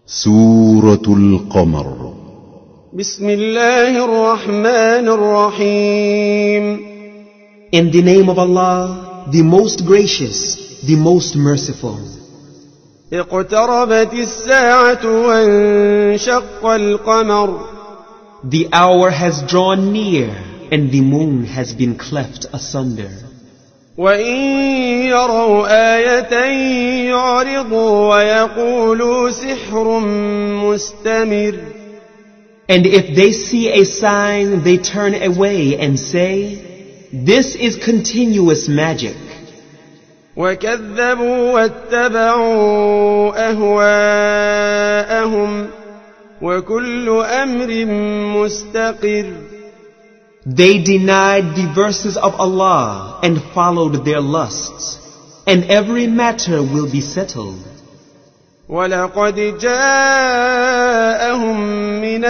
سورة القمر. بسم الله الرحمن الرحيم. In the name of Allah, the most gracious, the most merciful. اقتربت الساعة وانشق القمر. The hour has drawn near and the moon has been cleft asunder. وإن يروا آية يعرضوا ويقولوا سحر مستمر. And if they see a sign, they turn away and say, "This is continuous magic." وكذبوا واتبعوا أهواءهم وكل أمر مستقر. They denied the verses of Allah and followed their lusts, and every matter will be settled. وَلَقَدْ جَاءَهُم مِّنَ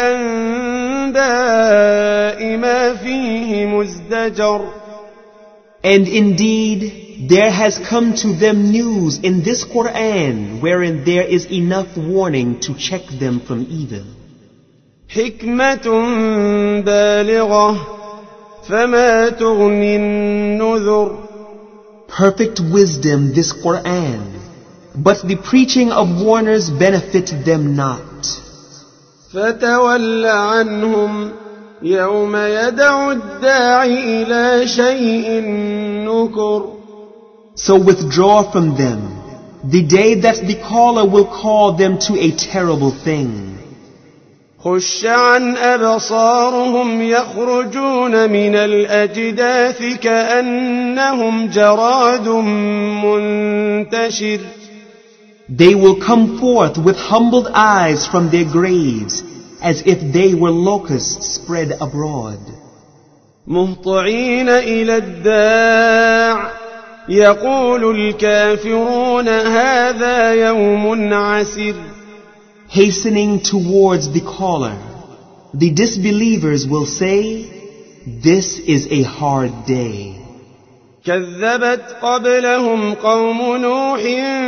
الْأَنبَاءِ مَا فِيهِ مُزْدَجَرٌ. And indeed, there has come to them news in this Quran wherein there is enough warning to check them from evil. حِكْمَةٌ بَالِغَةٌ فَمَا تُغْنِ النُّذُرُ. Perfect wisdom, this Quran, but the preaching of warners benefit them not. فَتَوَلَّ عَنْهُمْ يَوْمَ يَدْعُ الدَّاعِ إِلَى شَيْءٍ نُكُرٍ. So withdraw from them the day that the caller will call them to a terrible thing. خُشَّ عَنْ أَبْصَارُهُمْ يَخْرُجُونَ مِنَ الْأَجْدَاثِ كَأَنَّهُمْ جَرَادٌ مُنْتَشِرٌ. They will come forth with humbled eyes from their graves, as if they were locusts spread abroad. مُهْطِعِينَ إِلَى الدَّاعِ يَقُولُ الْكَافِرُونَ هَذَا يَوْمٌ عَسِرٌ. Hastening towards the caller, the disbelievers will say, "This is a hard day." كذبت قبلهم قوم نوح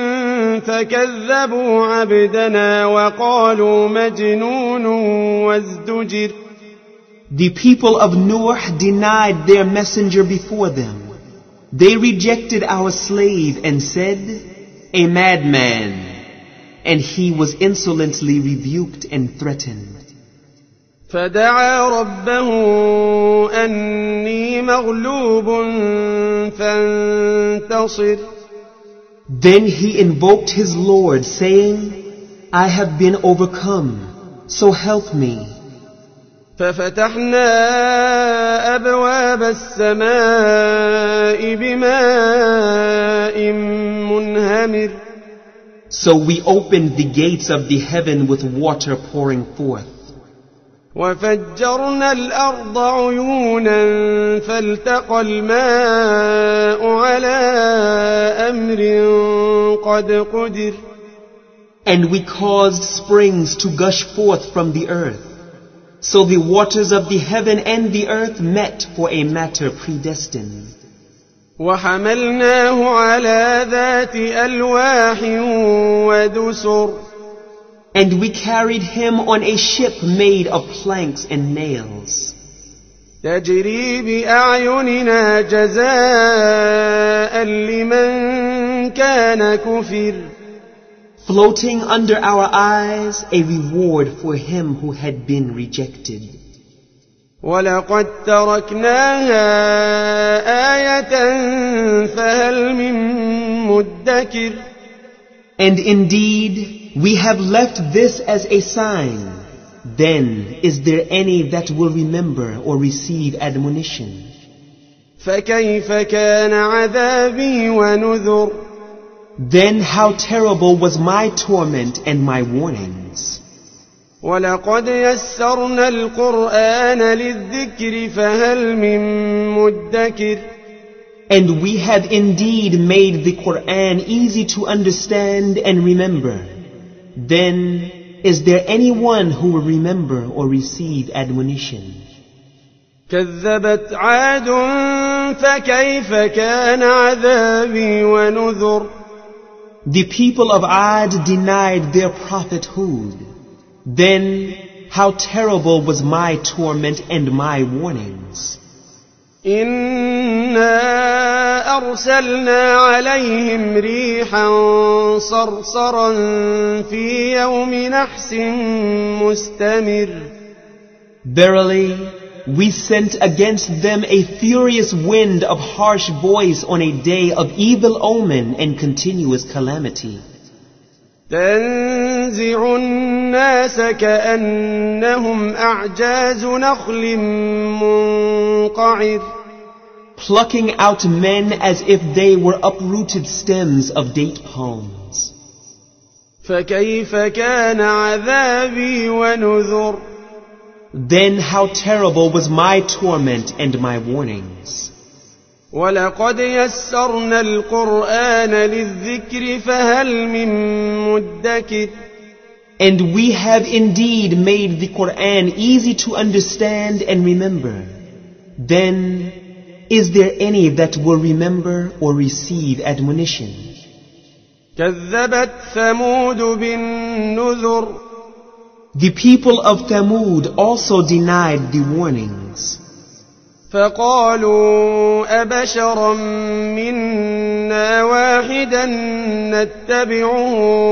فكذبوا عبدنا وقالوا مجنون وازدجر. The people of Nuh denied their messenger before them. They rejected our slave and said, "A madman," and he was insolently rebuked and threatened. فدعا ربه أني مغلوب فانتصر. Then he invoked his Lord, saying, "I have been overcome, so help me." ففتحنا أبواب السماء بماء منهمر. So we opened the gates of the heaven with water pouring forth. وفجرنا الأرض عيونا فالتقى الماء على أمر قد قدر. And we caused springs to gush forth from the earth. So the waters of the heaven and the earth met for a matter predestined. وحملناه على ذات ألواح ودسر. And we carried him on a ship made of planks and nails. تجري بأعيننا جزاء لمن كان كفر. Floating under our eyes, a reward for him who had been rejected. ولقد تركناها آية فهل من مدكر. And indeed, we have left this as a sign. Then is there any that will remember or receive admonition? فكيف كان عذابي ونذر. Then how terrible was my torment and my warnings. ولقد يسرنا القرآن للذكر فهل من مدكر. And we have indeed made the Quran easy to understand and remember. Then is there anyone who will remember or receive admonition? كذبت عاد فكيف كان عذابي ونذر. The people of Ad denied their prophet Hud. Then how terrible was my torment and my warnings. إنا أرسلنا عليهم ريحا صرصرا في يوم نحس مستمر. Verily, we sent against them a furious wind of harsh voice on a day of evil omen and continuous calamity. تنزع الناس كأنهم أعجاز نخل منقعر. Plucking out men as if they were uprooted stems of date palms. فكيف كان عذابي ونذر. Then how terrible was my torment and my warnings. ولقد يسرنا القرآن للذكر فهل من مدكر. And we have indeed made the Quran easy to understand and remember. Then, is there any that will remember or receive admonition? كذبت ثمود بالنذر. The people of Thamud also denied the warnings. فقالوا أبشرا منا واحدا نتبعه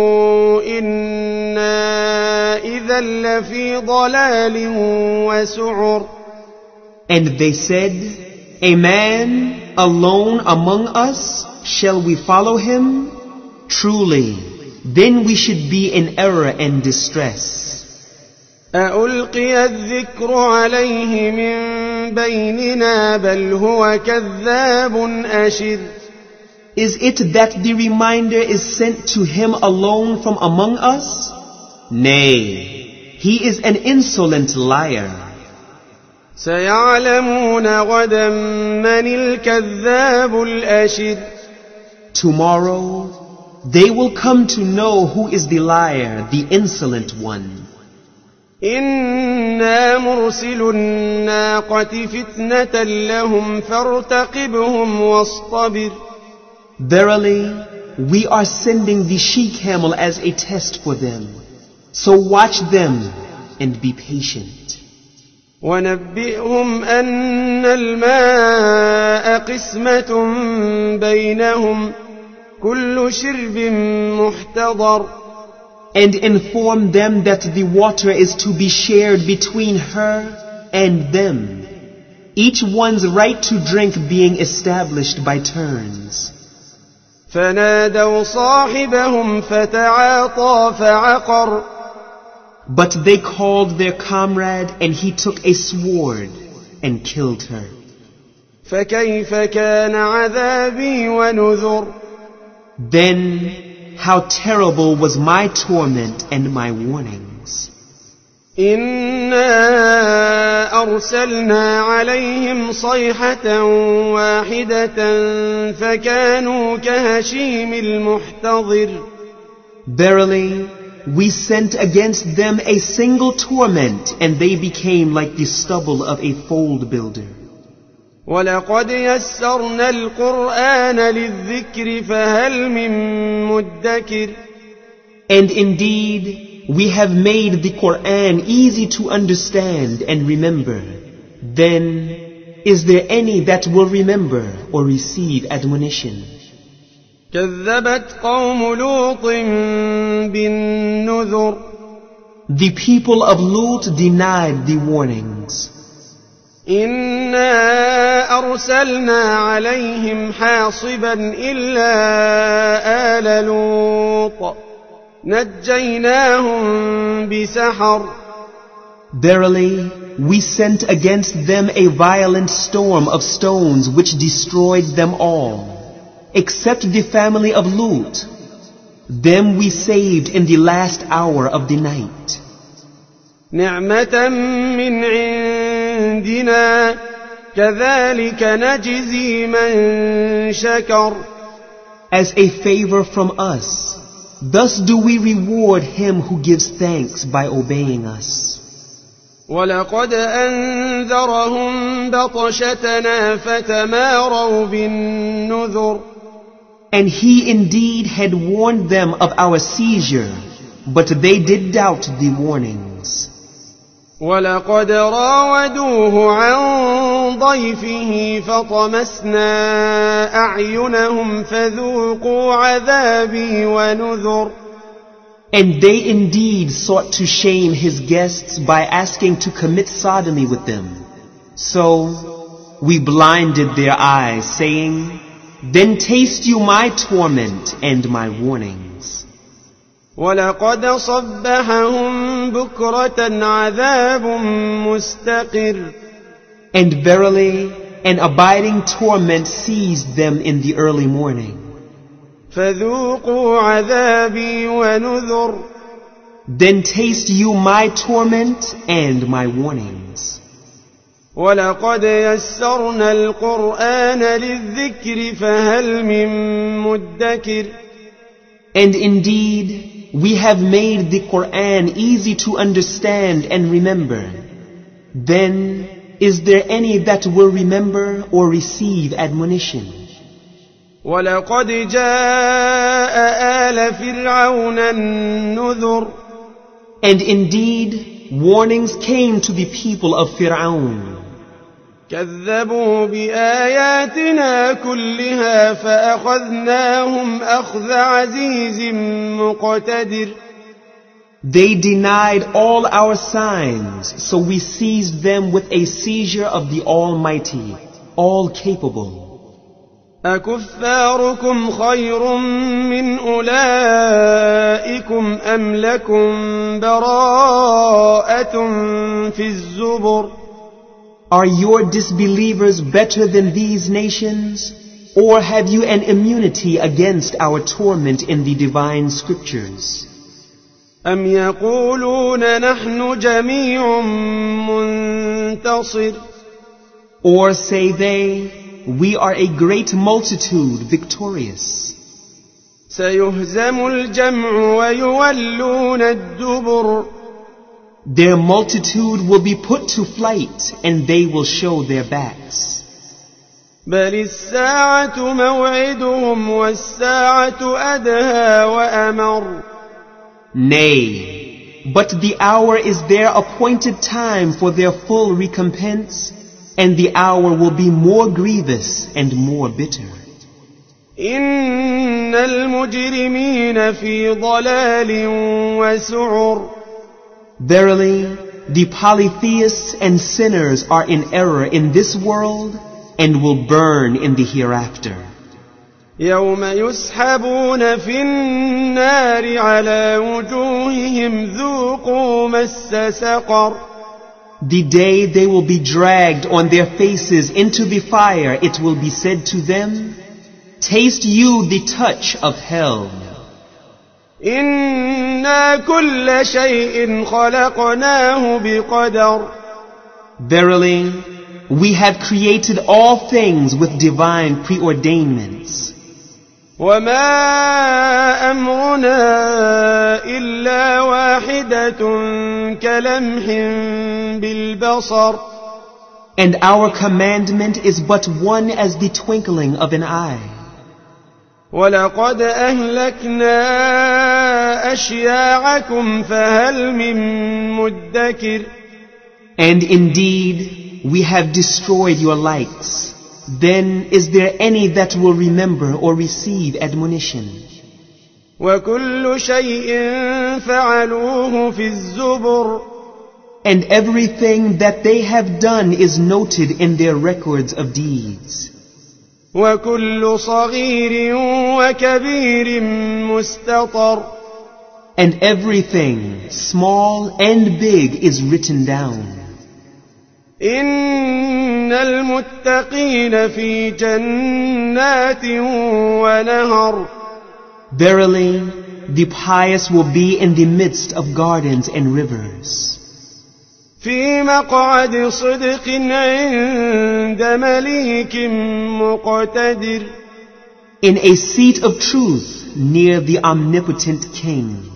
إنا إذا لفي ضلال وسعر. And they said, a man alone among us, shall we follow him? Truly, then we should be in error and distress. أألقي الذكر عليه من بيننا بل هو كذاب أشر. Is it that the reminder is sent to him alone from among us? Nay, he is an insolent liar. سيعلمون غدا من الكذاب الأشر. Tomorrow, they will come to know who is the liar, the insolent one. إنا مرسل الناقة فتنة لهم فارتقبهم واصطبر. Verily, we are sending the she-camel as a test for them. So watch them and be patient. ونبئهم أن الماء قسمة بينهم كل شرب محتضر. And inform them that the water is to be shared between her and them, each one's right to drink being established by turns. فنادوا صاحبهم فتعاطى فعقر. But they called their comrade, and he took a sword and killed her. فكيف كان عذابي ونذر. Then how terrible was my torment and my warnings. إنا أرسلنا عليهم صيحة واحدة فكانوا كهشيم المحتضر. Verily, we sent against them a single torment, and they became like the stubble of a fold builder. ولقد يسرنا القرآن للذكر فهل من مدكر. And indeed, we have made the Quran easy to understand and remember. Then, is there any that will remember or receive admonition? كذبت قوم لوط بالنذر. The people of Lut denied the warnings. إنا أرسلنا عليهم حاصبا إلا آل لوط نجيناهم بسحر. Verily, we sent against them a violent storm of stones which destroyed them all, except the family of Lut. Them we saved in the last hour of the night. نعمة من عندنا كذلك نجزي من شكر. As a favor from us, thus do we reward him who gives thanks by obeying us. ولقد أنذرهم بطشتنا فتماروا بالنذر. And he indeed had warned them of our seizure, but they did doubt the warnings. ولقد راودوه عن ضيفه فطمسنا أعينهم فذوقوا عذابي ونذر. And they indeed sought to shame his guests by asking to commit sodomy with them. So we blinded their eyes, saying, "Then taste you my torment and my warnings." ولقد صبحهم بكرة عذاب مستقر. And verily, an abiding torment seized them in the early morning. فذوقوا عذابي ونذر. Then taste you my torment and my warnings. ولقد يسرنا القرآن للذكر فهل من مدكر. And indeed, we have made the Quran easy to understand and remember. Then, is there any that will remember or receive admonition? ولقد جاء آل فرعون النذر. And indeed, warnings came to the people of Fir'aun. كذبوا بآياتنا كلها فأخذناهم أخذ عزيز مقتدر. They denied all our signs, so we seized them with a seizure of the Almighty, all-capable. أكفاركم خير من أولئكم أم لكم براءة في الزبر. Are your disbelievers better than these nations? Or have you an immunity against our torment in the divine scriptures? أم يقولون نحن جميع منتصر. Or say they, we are a great multitude victorious. سيهزم الجمع ويولون الدبر. Their multitude will be put to flight and they will show their backs. بل الساعة موعدهم والساعة أدهى وأمر. Nay, but the hour is their appointed time for their full recompense, and the hour will be more grievous and more bitter. إن المجرمين في ضلال وسعر. Verily, the polytheists and sinners are in error in this world and will burn in the hereafter. يوم يسحبون في النار على وجوههم ذوقوا مس سقر. The day they will be dragged on their faces into the fire, it will be said to them, "Taste you the touch of hell." إنا كل شيء خلقناه بقدر. Verily, we have created all things with divine preordainments. وما أمرنا إلا واحدة كلمح بالبصر. And our commandment is but one as the twinkling of an eye. ولقد أهلكنا أشياعكم فهل من مدكر. And indeed, we have destroyed your lights. Then is there any that will remember or receive admonition? وكل شيء فعلوه في الزبر. And everything that they have done is noted in their records of deeds. وكل صغير وكبير مستطر. And everything, small and big, is written down. إن المتقين في جنات ونهر. Verily, the pious will be in the midst of gardens and rivers. في مقعد صدق عند مليك مقتدر. In a seat of truth near the omnipotent King.